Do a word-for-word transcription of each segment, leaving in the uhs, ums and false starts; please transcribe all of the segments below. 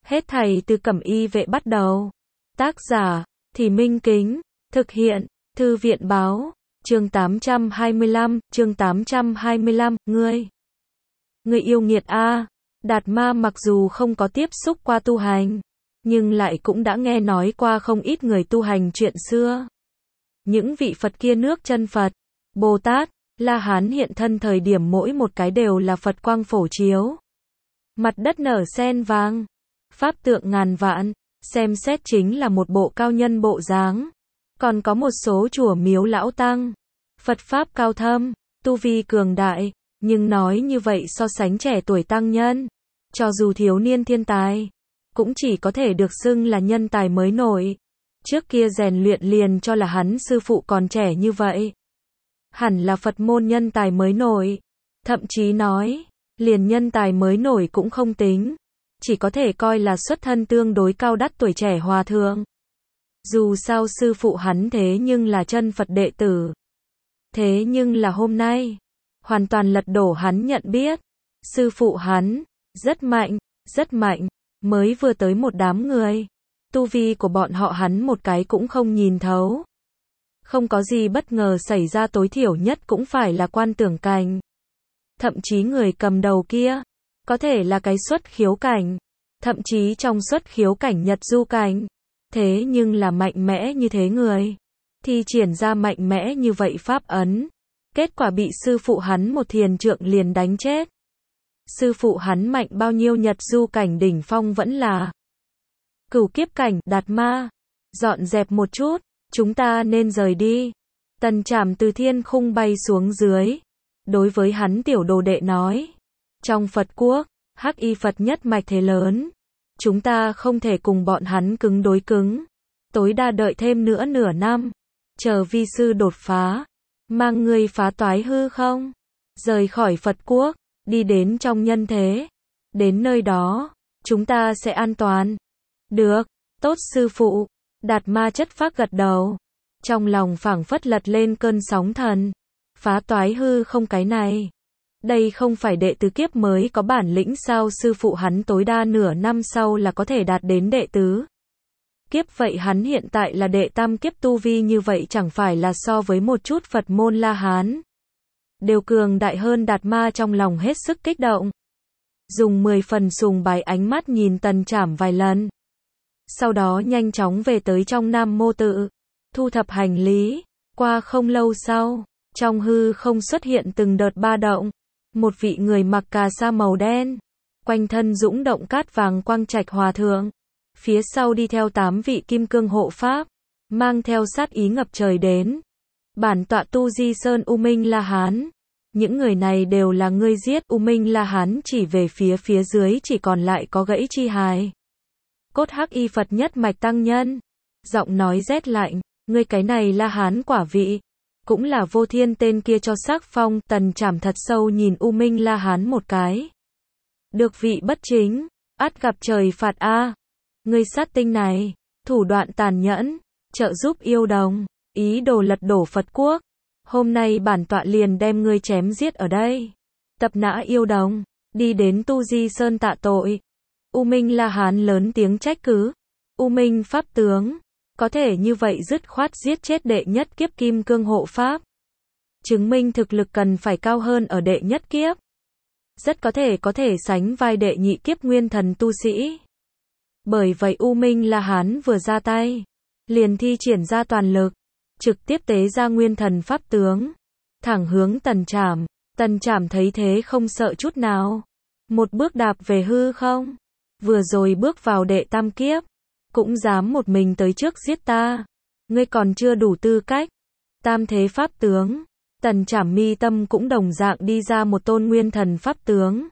Hết thảy từ Cẩm Y Vệ bắt đầu. Tác giả, Thì Minh Kính. Thực hiện, Thư viện Báo. Chương tám trăm hai mươi lăm, chương tám trăm hai mươi lăm, ngươi. Ngươi yêu nghiệt a. Đạt Ma mặc dù không có tiếp xúc qua tu hành, nhưng lại cũng đã nghe nói qua không ít người tu hành chuyện xưa. Những vị Phật kia nước chân Phật, Bồ Tát, La Hán hiện thân thời điểm mỗi một cái đều là Phật quang phổ chiếu. Mặt đất nở sen vàng, pháp tượng ngàn vạn, xem xét chính là một bộ cao nhân bộ dáng. Còn có một số chùa miếu lão tăng, Phật pháp cao thâm, tu vi cường đại, nhưng nói như vậy so sánh trẻ tuổi tăng nhân, cho dù thiếu niên thiên tài, cũng chỉ có thể được xưng là nhân tài mới nổi. Trước kia rèn luyện liền cho là hắn sư phụ còn trẻ như vậy, hẳn là Phật môn nhân tài mới nổi. Thậm chí nói, liền nhân tài mới nổi cũng không tính, chỉ có thể coi là xuất thân tương đối cao đắt tuổi trẻ hòa thượng. Dù sao sư phụ hắn thế nhưng là chân Phật đệ tử. Thế nhưng là hôm nay, hoàn toàn lật đổ hắn nhận biết. Sư phụ hắn, rất mạnh, rất mạnh, mới vừa tới một đám người. Tu vi của bọn họ hắn một cái cũng không nhìn thấu. Không có gì bất ngờ xảy ra, tối thiểu nhất cũng phải là quan tưởng cảnh. Thậm chí người cầm đầu kia, có thể là cái xuất khiếu cảnh. Thậm chí trong xuất khiếu cảnh Nhật du cảnh. Thế nhưng là mạnh mẽ như thế người, thi triển ra mạnh mẽ như vậy pháp ấn, kết quả bị sư phụ hắn một thiền trượng liền đánh chết. Sư phụ hắn mạnh bao nhiêu, Nhật du cảnh đỉnh phong vẫn là cửu kiếp cảnh. Đạt Ma, dọn dẹp một chút, chúng ta nên rời đi. Tần Trảm từ thiên khung bay xuống dưới, đối với hắn tiểu đồ đệ nói, trong Phật quốc, Hắc Y Phật nhất mạch thế lớn, chúng ta không thể cùng bọn hắn cứng đối cứng, tối đa đợi thêm nữa nửa năm, chờ vi sư đột phá, mang ngươi phá toái hư không, rời khỏi Phật quốc, đi đến trong nhân thế, đến nơi đó, chúng ta sẽ an toàn. Được, tốt sư phụ. Đạt Ma chất phác gật đầu, trong lòng phảng phất lật lên cơn sóng thần. Phá toái hư không, cái này, đây không phải đệ tứ kiếp mới có bản lĩnh sao? Sư phụ hắn tối đa nửa năm sau là có thể đạt đến đệ tứ kiếp, vậy hắn hiện tại là đệ tam kiếp, tu vi như vậy chẳng phải là so với một chút Phật môn La Hán đều cường đại hơn. Đạt Ma trong lòng hết sức kích động, dùng mười phần sùng bái ánh mắt nhìn Tần Trảm vài lần, sau đó nhanh chóng về tới trong Nam Mô Tự, thu thập hành lý. Qua không lâu sau, trong hư không xuất hiện từng đợt ba động, một vị người mặc cà sa màu đen, quanh thân dũng động cát vàng quang trạch hòa thượng, phía sau đi theo tám vị kim cương hộ pháp, mang theo sát ý ngập trời đến. Bản tọa Tu Di Sơn U Minh La Hán, những người này đều là ngươi giết. U Minh La Hán chỉ về phía phía dưới chỉ còn lại có gãy chi hài cốt Hắc Y Phật nhất mạch tăng nhân, giọng nói rét lạnh, ngươi cái này La Hán quả vị, cũng là Vô Thiên tên kia cho sắc phong. Tần Trảm thật sâu nhìn U Minh La Hán một cái. Được vị bất chính, ắt gặp trời phạt a. Ngươi sát tinh này, thủ đoạn tàn nhẫn, trợ giúp yêu đồng, ý đồ lật đổ Phật quốc. Hôm nay bản tọa liền đem ngươi chém giết ở đây. Tập nã yêu đồng, đi đến Tu Di Sơn tạ tội. U Minh La Hán lớn tiếng trách cứ. U Minh pháp tướng, có thể như vậy dứt khoát giết chết đệ nhất kiếp kim cương hộ pháp, chứng minh thực lực cần phải cao hơn ở đệ nhất kiếp, rất có thể có thể sánh vai đệ nhị kiếp nguyên thần tu sĩ. Bởi vậy U Minh La Hán vừa ra tay, liền thi triển ra toàn lực, trực tiếp tế ra nguyên thần pháp tướng, thẳng hướng Tần Trảm. Tần Trảm thấy thế không sợ chút nào, một bước đạp về hư không, vừa rồi bước vào đệ tam kiếp, cũng dám một mình tới trước giết ta, ngươi còn chưa đủ tư cách. Tam thế pháp tướng, Tần Trảm mi tâm cũng đồng dạng đi ra một tôn nguyên thần pháp tướng,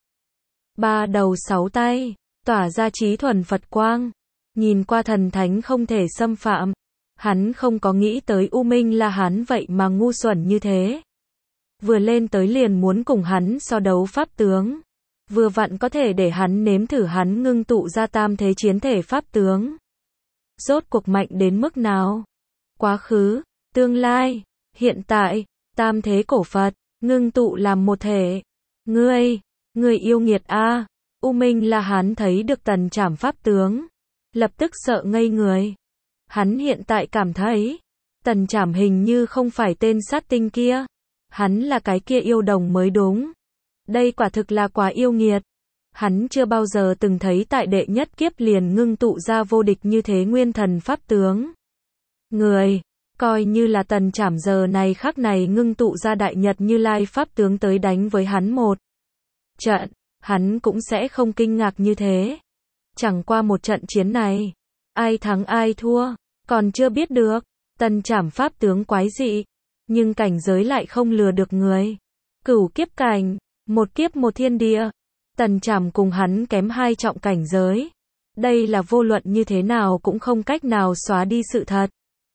ba đầu sáu tay, tỏa ra trí thuần Phật quang, nhìn qua thần thánh không thể xâm phạm. Hắn không có nghĩ tới U Minh La Hán vậy mà ngu xuẩn như thế, vừa lên tới liền muốn cùng hắn so đấu pháp tướng, vừa vặn có thể để hắn nếm thử hắn ngưng tụ ra tam thế chiến thể pháp tướng rốt cuộc mạnh đến mức nào. Quá khứ, tương lai, hiện tại, tam thế cổ Phật, ngưng tụ làm một thể. Ngươi, ngươi yêu nghiệt a. U Minh La Hán thấy được Tần Trảm pháp tướng, lập tức sợ ngây người. Hắn hiện tại cảm thấy, Tần Trảm hình như không phải tên sát tinh kia, hắn là cái kia yêu đồng mới đúng. Đây quả thực là quá yêu nghiệt. Hắn chưa bao giờ từng thấy tại đệ nhất kiếp liền ngưng tụ ra vô địch như thế nguyên thần pháp tướng. Người, coi như là Tần Trảm giờ này khắc này ngưng tụ ra đại nhật Như Lai pháp tướng tới đánh với hắn một trận, hắn cũng sẽ không kinh ngạc như thế. Chẳng qua một trận chiến này, ai thắng ai thua, còn chưa biết được. Tần Trảm pháp tướng quái dị, nhưng cảnh giới lại không lừa được người. Cửu kiếp cảnh, một kiếp một thiên địa. Tần Trảm cùng hắn kém hai trọng cảnh giới. Đây là vô luận như thế nào cũng không cách nào xóa đi sự thật.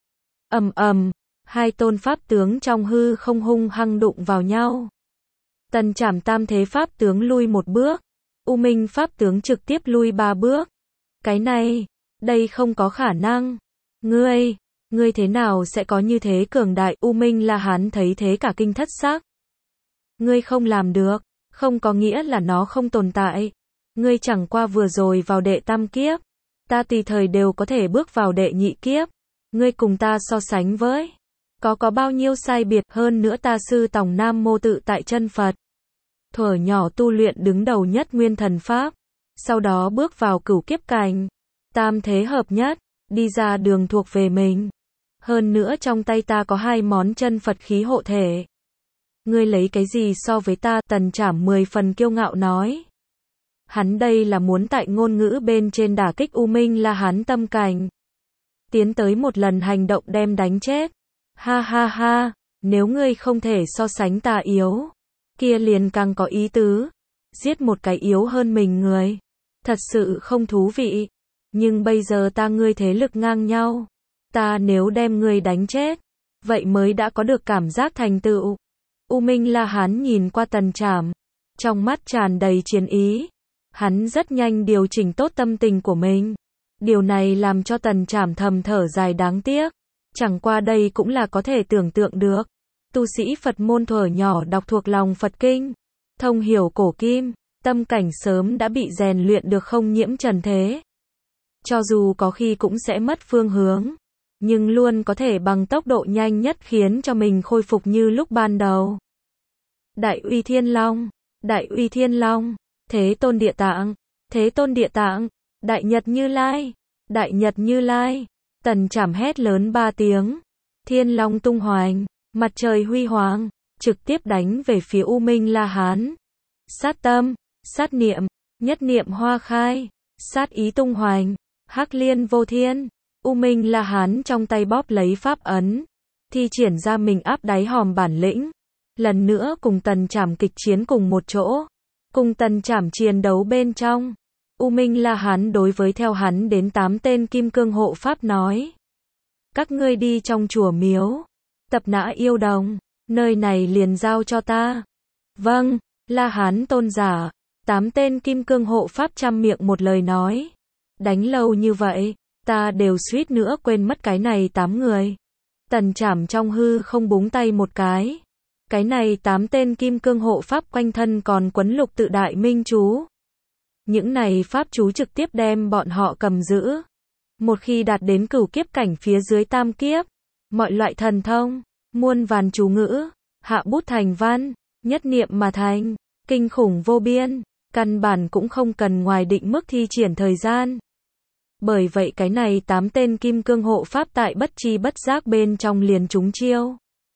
Ầm ầm, hai tôn pháp tướng trong hư không hung hăng đụng vào nhau. Tần Trảm tam thế pháp tướng lui một bước, U Minh pháp tướng trực tiếp lui ba bước. Cái này, đây không có khả năng. Ngươi, ngươi thế nào sẽ có như thế cường đại? U Minh La Hán thấy thế cả kinh thất xác. Ngươi không làm được, không có nghĩa là nó không tồn tại. Ngươi chẳng qua vừa rồi vào đệ tam kiếp, ta tùy thời đều có thể bước vào đệ nhị kiếp. Ngươi cùng ta so sánh với, có có bao nhiêu sai biệt, hơn nữa ta sư tòng Nam Mô tự tại chân Phật. Thuở nhỏ tu luyện đứng đầu nhất nguyên thần pháp, sau đó bước vào cửu kiếp cảnh, tam thế hợp nhất, đi ra đường thuộc về mình. Hơn nữa trong tay ta có hai món chân Phật khí hộ thể. Ngươi lấy cái gì so với ta? Tần Trảm mười phần kiêu ngạo nói. Hắn đây là muốn tại ngôn ngữ bên trên đả kích U Minh La Hán tâm cảnh. Tiến tới một lần hành động đem đánh chết. Ha ha ha, nếu ngươi không thể so sánh ta yếu, kia liền càng có ý tứ. Giết một cái yếu hơn mình người, thật sự không thú vị. Nhưng bây giờ ta ngươi thế lực ngang nhau, ta nếu đem ngươi đánh chết, vậy mới đã có được cảm giác thành tựu. U Minh La Hán nhìn qua Tần Trảm, trong mắt tràn đầy chiến ý. Hắn rất nhanh điều chỉnh tốt tâm tình của mình. Điều này làm cho Tần Trảm thầm thở dài đáng tiếc. Chẳng qua đây cũng là có thể tưởng tượng được. Tu sĩ Phật môn thuở nhỏ đọc thuộc lòng Phật Kinh, thông hiểu cổ kim, tâm cảnh sớm đã bị rèn luyện được không nhiễm trần thế. Cho dù có khi cũng sẽ mất phương hướng, nhưng luôn có thể bằng tốc độ nhanh nhất khiến cho mình khôi phục như lúc ban đầu. Đại Uy Thiên Long, Đại Uy Thiên Long, Thế Tôn Địa Tạng, Thế Tôn Địa Tạng, Đại Nhật Như Lai, Đại Nhật Như Lai. Tần Trảm hét lớn ba tiếng, Thiên Long tung hoành, mặt trời huy hoàng, trực tiếp đánh về phía U Minh La Hán. Sát tâm, sát niệm, nhất niệm hoa khai, sát ý tung hoành, hắc liên vô thiên. U Minh La Hán trong tay bóp lấy pháp ấn, thi triển ra mình áp đáy hòm bản lĩnh, lần nữa cùng Tần Trảm kịch chiến cùng một chỗ. Cùng Tần Trảm chiến đấu bên trong, U Minh La Hán đối với theo hắn đến tám tên kim cương hộ pháp nói: các ngươi đi trong chùa miếu, tập nã yêu đồng, nơi này liền giao cho ta. Vâng, La Hán tôn giả. Tám tên kim cương hộ pháp trăm miệng một lời nói. Đánh lâu như vậy, ta đều suýt nữa quên mất cái này tám người. Tần Trảm trong hư không búng tay một cái. Cái này tám tên kim cương hộ pháp quanh thân còn quấn lục tự đại minh chú. Những này pháp chú trực tiếp đem bọn họ cầm giữ. Một khi đạt đến cửu kiếp cảnh phía dưới tam kiếp, mọi loại thần thông, muôn vàn chú ngữ, hạ bút thành văn, nhất niệm mà thành, kinh khủng vô biên, căn bản cũng không cần ngoài định mức thi triển thời gian. Bởi vậy cái này tám tên kim cương hộ pháp tại bất chi bất giác bên trong liền trúng chiêu.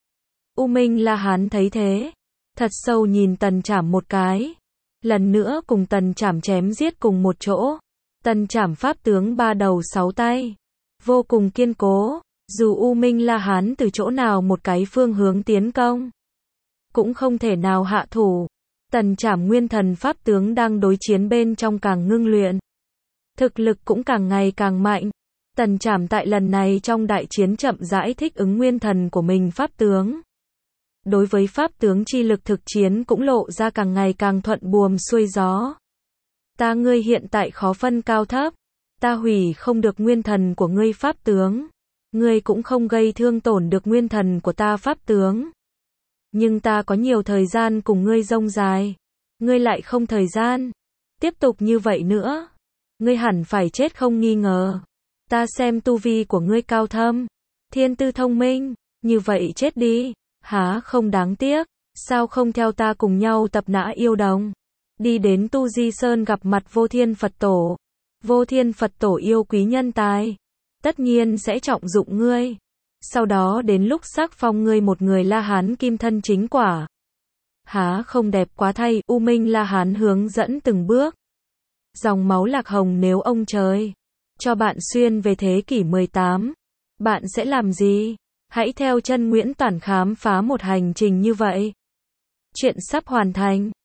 U Minh La Hán thấy thế, thật sâu nhìn Tần Trảm một cái, lần nữa cùng Tần Trảm chém giết cùng một chỗ. Tần Trảm pháp tướng ba đầu sáu tay, vô cùng kiên cố, dù U Minh La Hán từ chỗ nào một cái phương hướng tiến công, cũng không thể nào hạ thủ. Tần Trảm nguyên thần pháp tướng đang đối chiến bên trong càng ngưng luyện, thực lực cũng càng ngày càng mạnh. Tần Trảm tại lần này trong đại chiến chậm rãi thích ứng nguyên thần của mình pháp tướng. Đối với pháp tướng chi lực thực chiến cũng lộ ra càng ngày càng thuận buồm xuôi gió. Ta ngươi hiện tại khó phân cao thấp, ta hủy không được nguyên thần của ngươi pháp tướng, ngươi cũng không gây thương tổn được nguyên thần của ta pháp tướng. Nhưng ta có nhiều thời gian cùng ngươi rông dài, ngươi lại không thời gian. Tiếp tục như vậy nữa, ngươi hẳn phải chết không nghi ngờ. Ta xem tu vi của ngươi cao thâm, thiên tư thông minh, như vậy chết đi, há không đáng tiếc, sao không theo ta cùng nhau tập nã yêu đồng. Đi đến Tu Di Sơn gặp mặt Vô Thiên Phật Tổ. Vô Thiên Phật Tổ yêu quý nhân tài, tất nhiên sẽ trọng dụng ngươi. Sau đó đến lúc sắc phong ngươi một người La Hán kim thân chính quả. Há không đẹp quá thay, U Minh La Hán hướng dẫn từng bước. Dòng máu lạc hồng nếu ông trời cho bạn xuyên về thế kỷ mười tám, bạn sẽ làm gì? Hãy theo chân Nguyễn Toản khám phá một hành trình như vậy. Chuyện sắp hoàn thành.